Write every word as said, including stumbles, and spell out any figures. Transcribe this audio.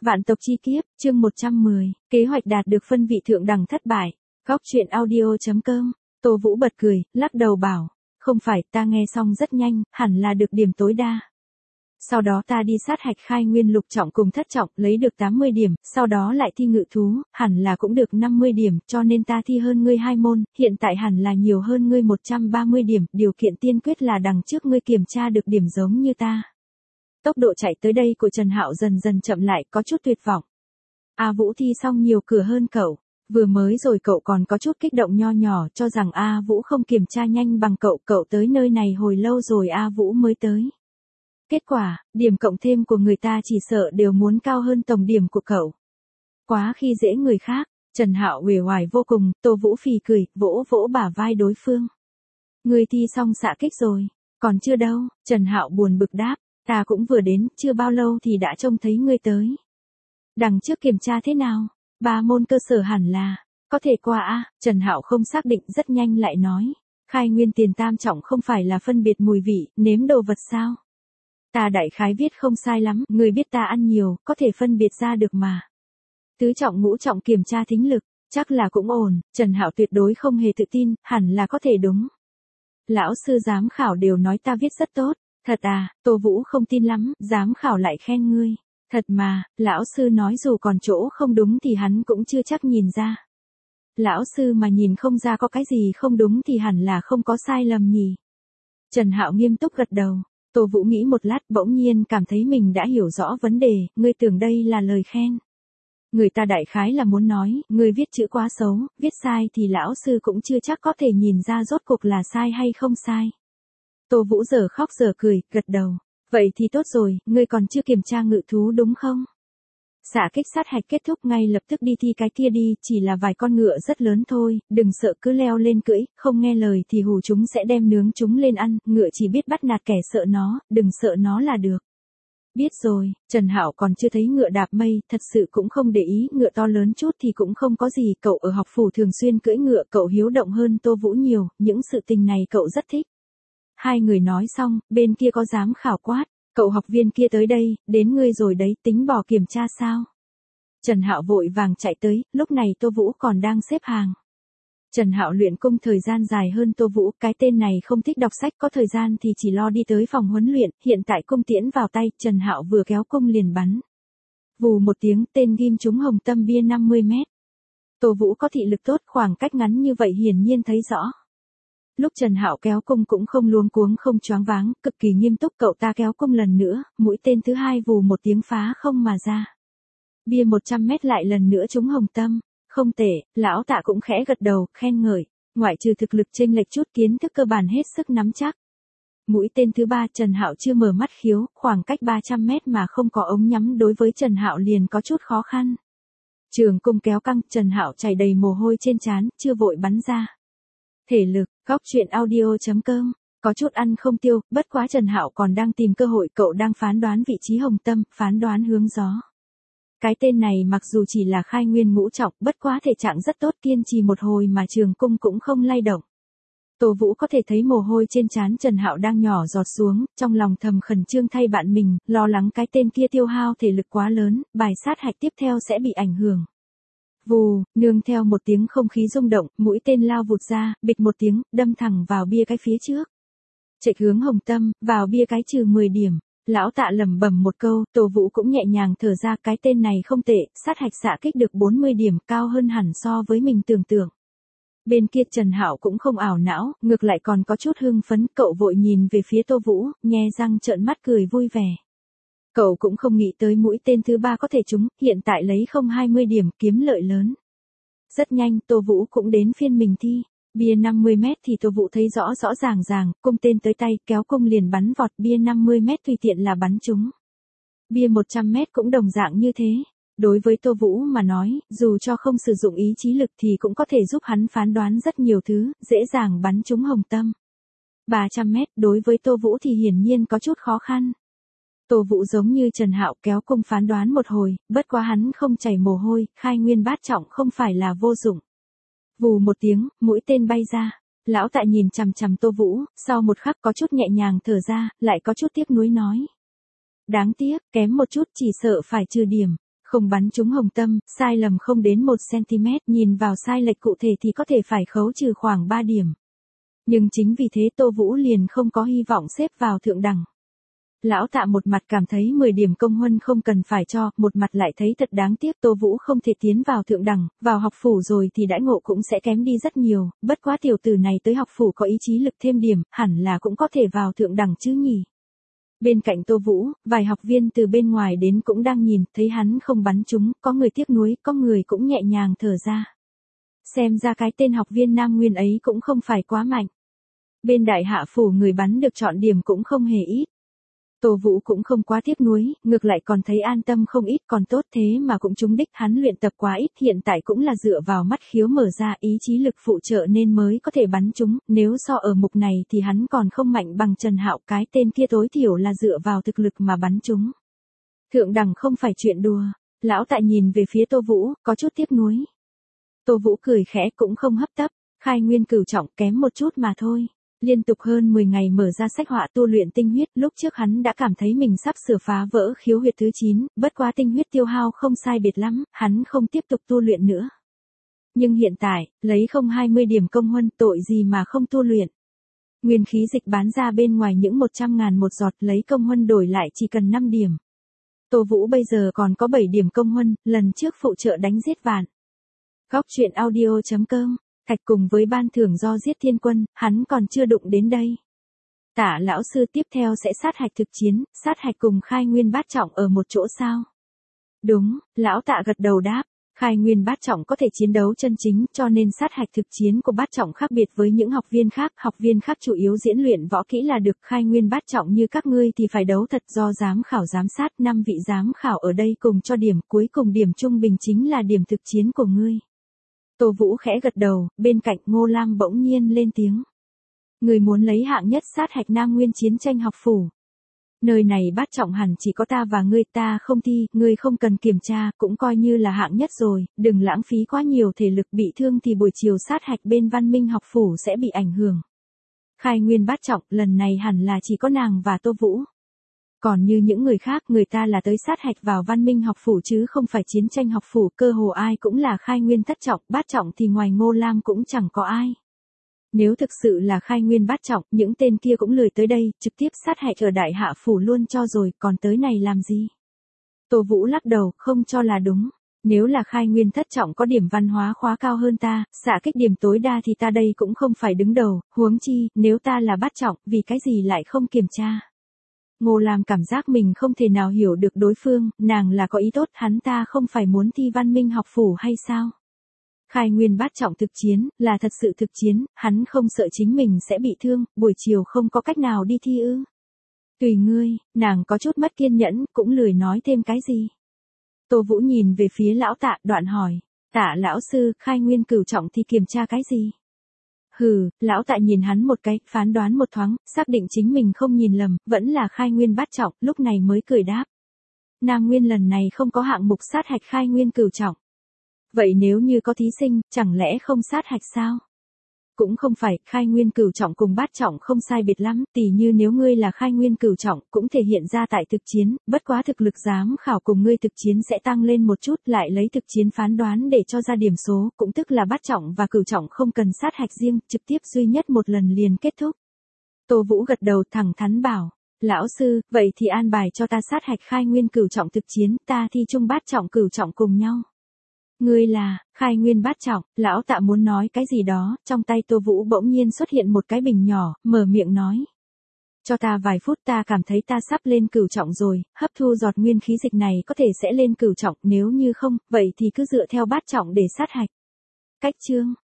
Vạn tộc chi kiếp, chương một trăm mười, kế hoạch đạt được phân vị thượng đẳng thất bại. Góc truyện audio.com, Tô Vũ bật cười, lắc đầu bảo, không phải, ta nghe xong rất nhanh, hẳn là được điểm tối đa. Sau đó ta đi sát hạch khai nguyên lục trọng cùng thất trọng, lấy được tám mươi điểm, sau đó lại thi ngự thú, hẳn là cũng được năm mươi điểm, cho nên ta thi hơn ngươi hai môn, hiện tại hẳn là nhiều hơn ngươi một trăm ba mươi điểm, điều kiện tiên quyết là đằng trước ngươi kiểm tra được điểm giống như ta. Tốc độ chạy tới đây của Trần Hạo dần dần chậm lại, có chút tuyệt vọng. A Vũ thi xong nhiều cửa hơn cậu, vừa mới rồi cậu còn có chút kích động nho nhỏ, cho rằng A Vũ không kiểm tra nhanh bằng cậu, cậu tới nơi này hồi lâu rồi A Vũ mới tới. Kết quả, điểm cộng thêm của người ta chỉ sợ đều muốn cao hơn tổng điểm của cậu. Quá khi dễ người khác, Trần Hạo uể oải vô cùng, Tô Vũ phì cười, vỗ vỗ bả vai đối phương. Người thi xong xạ kích rồi, còn chưa đâu, Trần Hạo buồn bực đáp, ta cũng vừa đến, chưa bao lâu thì đã trông thấy ngươi tới. Đằng trước kiểm tra thế nào? Ba môn cơ sở hẳn là, có thể qua a, Trần Hạo không xác định, rất nhanh lại nói. Khai nguyên tiền tam trọng không phải là phân biệt mùi vị, nếm đồ vật sao? Ta đại khái viết không sai lắm, người biết ta ăn nhiều, có thể phân biệt ra được mà. Tứ trọng ngũ trọng kiểm tra thính lực, chắc là cũng ổn, Trần Hạo tuyệt đối không hề tự tin, hẳn là có thể đúng. Lão sư giám khảo đều nói ta viết rất tốt, thật à, Tô Vũ không tin lắm, giám khảo lại khen ngươi. Thật mà, lão sư nói dù còn chỗ không đúng thì hắn cũng chưa chắc nhìn ra. Lão sư mà nhìn không ra có cái gì không đúng thì hẳn là không có sai lầm nhỉ. Trần Hạo nghiêm túc gật đầu. Tô Vũ nghĩ một lát bỗng nhiên cảm thấy mình đã hiểu rõ vấn đề, ngươi tưởng đây là lời khen. Người ta đại khái là muốn nói, ngươi viết chữ quá xấu, viết sai thì lão sư cũng chưa chắc có thể nhìn ra rốt cuộc là sai hay không sai. Tô Vũ giờ khóc giờ cười, gật đầu. Vậy thì tốt rồi, ngươi còn chưa kiểm tra ngự thú đúng không? Xạ kích sát hạch kết thúc ngay lập tức đi thi cái kia đi, chỉ là vài con ngựa rất lớn thôi, đừng sợ cứ leo lên cưỡi, không nghe lời thì hù chúng sẽ đem nướng chúng lên ăn, ngựa chỉ biết bắt nạt kẻ sợ nó, đừng sợ nó là được. Biết rồi, Trần Hạo còn chưa thấy ngựa đạp mây, thật sự cũng không để ý, ngựa to lớn chút thì cũng không có gì, cậu ở học phủ thường xuyên cưỡi ngựa, cậu hiếu động hơn Tô Vũ nhiều, những sự tình này cậu rất thích. Hai người nói xong, bên kia có giám khảo quát. Cậu học viên kia tới đây, đến ngươi rồi đấy, tính bỏ kiểm tra sao? Trần Hạo vội vàng chạy tới, lúc này Tô Vũ còn đang xếp hàng. Trần Hạo luyện cung thời gian dài hơn Tô Vũ, cái tên này không thích đọc sách, có thời gian thì chỉ lo đi tới phòng huấn luyện, hiện tại cung tiễn vào tay, Trần Hạo vừa kéo cung liền bắn. Vù một tiếng, tên ghim trúng hồng tâm bia năm mươi mét. Tô Vũ có thị lực tốt, khoảng cách ngắn như vậy hiển nhiên thấy rõ. Lúc Trần Hạo kéo cung cũng không luống cuống không choáng váng, cực kỳ nghiêm túc, cậu ta kéo cung lần nữa, mũi tên thứ hai vù một tiếng phá không mà ra. Bia một trăm mét lại lần nữa trúng hồng tâm, không tệ, lão tạ cũng khẽ gật đầu, khen ngợi, ngoại trừ thực lực chênh lệch chút kiến thức cơ bản hết sức nắm chắc. Mũi tên thứ ba Trần Hạo chưa mở mắt khiếu, khoảng cách ba trăm mét mà không có ống nhắm đối với Trần Hạo liền có chút khó khăn. Trường cung kéo căng, Trần Hạo chảy đầy mồ hôi trên trán, chưa vội bắn ra. Thể lực, góc truyện audio.com, có chút ăn không tiêu, bất quá Trần Hạo còn đang tìm cơ hội, cậu đang phán đoán vị trí hồng tâm, phán đoán hướng gió. Cái tên này mặc dù chỉ là khai nguyên ngũ trọng, bất quá thể trạng rất tốt, kiên trì một hồi mà trường cung cũng không lay động. Tô Vũ có thể thấy mồ hôi trên trán Trần Hạo đang nhỏ giọt xuống, trong lòng thầm khẩn trương thay bạn mình, lo lắng cái tên kia tiêu hao thể lực quá lớn, bài sát hạch tiếp theo sẽ bị ảnh hưởng. Vù, nương theo một tiếng không khí rung động, mũi tên lao vụt ra, bịch một tiếng, đâm thẳng vào bia cái phía trước. Chệch hướng hồng tâm, vào bia cái trừ mười điểm. Lão tạ lẩm bẩm một câu, Tô Vũ cũng nhẹ nhàng thở ra, cái tên này không tệ, sát hạch xạ kích được bốn mươi điểm, cao hơn hẳn so với mình tưởng tượng. Bên kia Trần Hạo cũng không ảo não, ngược lại còn có chút hưng phấn, cậu vội nhìn về phía Tô Vũ, nhe răng trợn mắt cười vui vẻ. Cậu cũng không nghĩ tới mũi tên thứ ba có thể trúng, hiện tại lấy không hai mươi điểm, kiếm lợi lớn. Rất nhanh, Tô Vũ cũng đến phiên mình thi. Bia năm mươi mét thì Tô Vũ thấy rõ rõ ràng ràng, cung tên tới tay, kéo cung liền bắn vọt, bia năm mươi mét tùy tiện là bắn trúng. Bia một trăm mét cũng đồng dạng như thế. Đối với Tô Vũ mà nói, dù cho không sử dụng ý chí lực thì cũng có thể giúp hắn phán đoán rất nhiều thứ, dễ dàng bắn trúng hồng tâm. ba trăm mét đối với Tô Vũ thì hiển nhiên có chút khó khăn. Tô Vũ giống như Trần Hạo kéo cung phán đoán một hồi, bất quá hắn không chảy mồ hôi, khai nguyên bát trọng không phải là vô dụng. Vù một tiếng, mũi tên bay ra. Lão tạ nhìn chằm chằm Tô Vũ, sau một khắc có chút nhẹ nhàng thở ra, lại có chút tiếc nuối nói. Đáng tiếc, kém một chút chỉ sợ phải trừ điểm. Không bắn trúng hồng tâm, sai lầm không đến một xăng-ti-mét, nhìn vào sai lệch cụ thể thì có thể phải khấu trừ khoảng ba điểm. Nhưng chính vì thế Tô Vũ liền không có hy vọng xếp vào thượng đẳng. Lão Tạ một mặt cảm thấy mười điểm công huân không cần phải cho, một mặt lại thấy thật đáng tiếc Tô Vũ không thể tiến vào thượng đẳng, vào học phủ rồi thì đãi ngộ cũng sẽ kém đi rất nhiều, bất quá tiểu tử này tới học phủ có ý chí lực thêm điểm, hẳn là cũng có thể vào thượng đẳng chứ nhỉ. Bên cạnh Tô Vũ, vài học viên từ bên ngoài đến cũng đang nhìn, thấy hắn không bắn trúng, có người tiếc nuối, có người cũng nhẹ nhàng thở ra. Xem ra cái tên học viên Nam Nguyên ấy cũng không phải quá mạnh. Bên Đại Hạ phủ người bắn được chọn điểm cũng không hề ít. Tô Vũ cũng không quá tiếc nuối, ngược lại còn thấy an tâm không ít, còn tốt thế mà cũng trúng đích, hắn luyện tập quá ít, hiện tại cũng là dựa vào mắt khiếu mở ra, ý chí lực phụ trợ nên mới có thể bắn trúng, nếu so ở mục này thì hắn còn không mạnh bằng Trần Hạo, cái tên kia tối thiểu là dựa vào thực lực mà bắn trúng. Thượng đẳng không phải chuyện đùa. Lão Tạ nhìn về phía Tô Vũ, có chút tiếc nuối. Tô Vũ cười khẽ cũng không hấp tấp, khai nguyên cửu trọng kém một chút mà thôi. Liên tục hơn mười ngày mở ra sách họa tu luyện tinh huyết, lúc trước hắn đã cảm thấy mình sắp sửa phá vỡ khiếu huyệt thứ chín, bất quá tinh huyết tiêu hao không sai biệt lắm, hắn không tiếp tục tu luyện nữa. Nhưng hiện tại, lấy không hai mươi điểm công huân, tội gì mà không tu luyện. Nguyên khí dịch bán ra bên ngoài những một trăm ngàn một giọt, lấy công huân đổi lại chỉ cần năm điểm. Tô Vũ bây giờ còn có bảy điểm công huân, lần trước phụ trợ đánh giết vạn. Góc truyện audio chấm com Thạch cùng với ban thưởng do giết thiên quân, hắn còn chưa đụng đến đây. Tạ lão sư tiếp theo sẽ sát hạch thực chiến, sát hạch cùng khai nguyên bát trọng ở một chỗ sao? Đúng, lão Tạ gật đầu đáp, khai nguyên bát trọng có thể chiến đấu chân chính, cho nên sát hạch thực chiến của bát trọng khác biệt với những học viên khác, học viên khác chủ yếu diễn luyện võ kỹ là được, khai nguyên bát trọng như các ngươi thì phải đấu thật, do giám khảo giám sát, năm vị giám khảo ở đây cùng cho điểm, cuối cùng điểm trung bình chính là điểm thực chiến của ngươi. Tô Vũ khẽ gật đầu, bên cạnh Ngô Lam bỗng nhiên lên tiếng. Người muốn lấy hạng nhất sát hạch Nam Nguyên chiến tranh học phủ. Nơi này bát trọng hẳn chỉ có ta và ngươi, ta không thi, ngươi không cần kiểm tra, cũng coi như là hạng nhất rồi, đừng lãng phí quá nhiều thể lực, bị thương thì buổi chiều sát hạch bên Văn Minh học phủ sẽ bị ảnh hưởng. Khai nguyên bát trọng, lần này hẳn là chỉ có nàng và Tô Vũ. Còn như những người khác, người ta là tới sát hạch vào Văn Minh học phủ chứ không phải chiến tranh học phủ, cơ hồ ai cũng là khai nguyên thất trọng, bát trọng thì ngoài Ngô Lam cũng chẳng có ai. Nếu thực sự là khai nguyên bát trọng, những tên kia cũng lười tới đây, trực tiếp sát hạch ở Đại Hạ phủ luôn cho rồi, còn tới này làm gì? Tô Vũ lắc đầu, không cho là đúng. Nếu là khai nguyên thất trọng có điểm văn hóa khóa cao hơn ta, xạ kích điểm tối đa thì ta đây cũng không phải đứng đầu, huống chi, nếu ta là bát trọng, vì cái gì lại không kiểm tra? Ngô Lam cảm giác mình không thể nào hiểu được đối phương, nàng là có ý tốt, hắn ta không phải muốn thi Văn Minh học phủ hay sao? Khai nguyên bát trọng thực chiến, là thật sự thực chiến, hắn không sợ chính mình sẽ bị thương, buổi chiều không có cách nào đi thi ư? Tùy ngươi, nàng có chút mất kiên nhẫn, cũng lười nói thêm cái gì. Tô Vũ nhìn về phía lão Tạ, đoạn hỏi, Tạ lão sư, khai nguyên cửu trọng thì kiểm tra cái gì? Hừ, lão Tạ nhìn hắn một cái, phán đoán một thoáng, xác định chính mình không nhìn lầm, vẫn là khai nguyên bát trọng, lúc này mới cười đáp. Nam Nguyên lần này không có hạng mục sát hạch khai nguyên cửu trọng. Vậy nếu như có thí sinh, chẳng lẽ không sát hạch sao? Cũng không phải, khai nguyên cửu trọng cùng bát trọng không sai biệt lắm, tỉ như nếu ngươi là khai nguyên cửu trọng, cũng thể hiện ra tại thực chiến, bất quá thực lực giám khảo cùng ngươi thực chiến sẽ tăng lên một chút, lại lấy thực chiến phán đoán để cho ra điểm số, cũng tức là bát trọng và cửu trọng không cần sát hạch riêng, trực tiếp duy nhất một lần liền kết thúc. Tô Vũ gật đầu thẳng thắn bảo, lão sư, vậy thì an bài cho ta sát hạch khai nguyên cửu trọng thực chiến, ta thi chung bát trọng cửu trọng cùng nhau. Ngươi là, khai nguyên bát trọng, lão Tạ muốn nói cái gì đó, trong tay Tô Vũ bỗng nhiên xuất hiện một cái bình nhỏ, mở miệng nói. Cho ta vài phút, ta cảm thấy ta sắp lên cửu trọng rồi, hấp thu giọt nguyên khí dịch này có thể sẽ lên cửu trọng, nếu như không, vậy thì cứ dựa theo bát trọng để sát hạch. Cách chương,